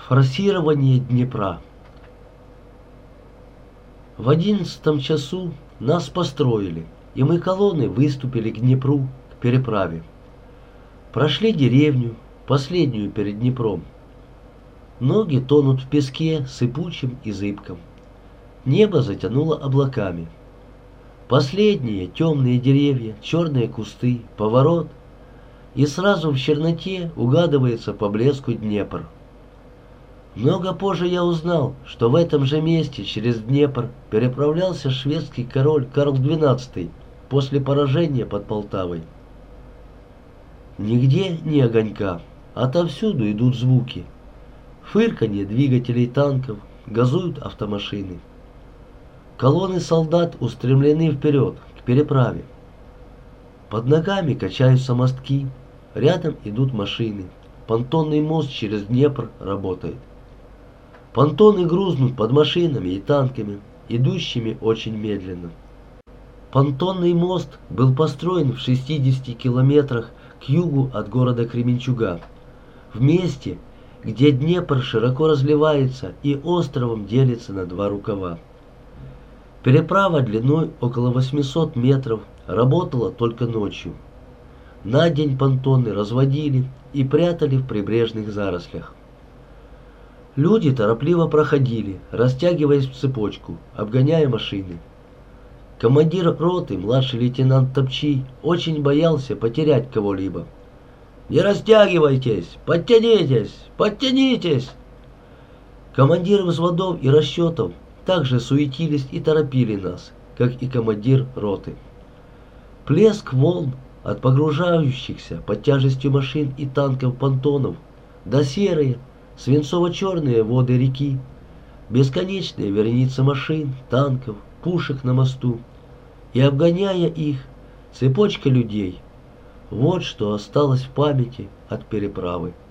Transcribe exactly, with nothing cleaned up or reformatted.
Форсирование Днепра. В одиннадцатом часу нас построили, и мы колонной выступили к Днепру, к переправе. Прошли деревню, последнюю перед Днепром. Ноги тонут в песке, сыпучем и зыбком. Небо затянуло облаками. Последние темные деревья, черные кусты, поворот, и сразу в черноте угадывается по блеску Днепр. Много позже я узнал, что в этом же месте через Днепр переправлялся шведский король Карл двенадцатый после поражения под Полтавой. Нигде ни огонька, отовсюду идут звуки. Фырканье двигателей танков, газуют автомашины. Колонны солдат устремлены вперед, к переправе. Под ногами качаются мостки, рядом идут машины. Понтонный мост через Днепр работает. Понтоны грузнут под машинами и танками, идущими очень медленно. Понтонный мост был построен в шестидесяти километрах к югу от города Кременчуга, в месте, где Днепр широко разливается и островом делится на два рукава. Переправа длиной около восьмисот метров работала только ночью. На день понтоны разводили и прятали в прибрежных зарослях. Люди торопливо проходили, растягиваясь в цепочку, обгоняя машины. Командир роты, младший лейтенант Топчий, очень боялся потерять кого-либо. «Не растягивайтесь! Подтянитесь! Подтянитесь!» Командиры взводов и расчетов также суетились и торопили нас, как и командир роты. Плеск волн от погружающихся под тяжестью машин и танков понтонов до серые, свинцово-черные воды реки, бесконечные вереницы машин, танков, пушек на мосту, и, обгоняя их, цепочка людей. Вот что осталось в памяти от переправы.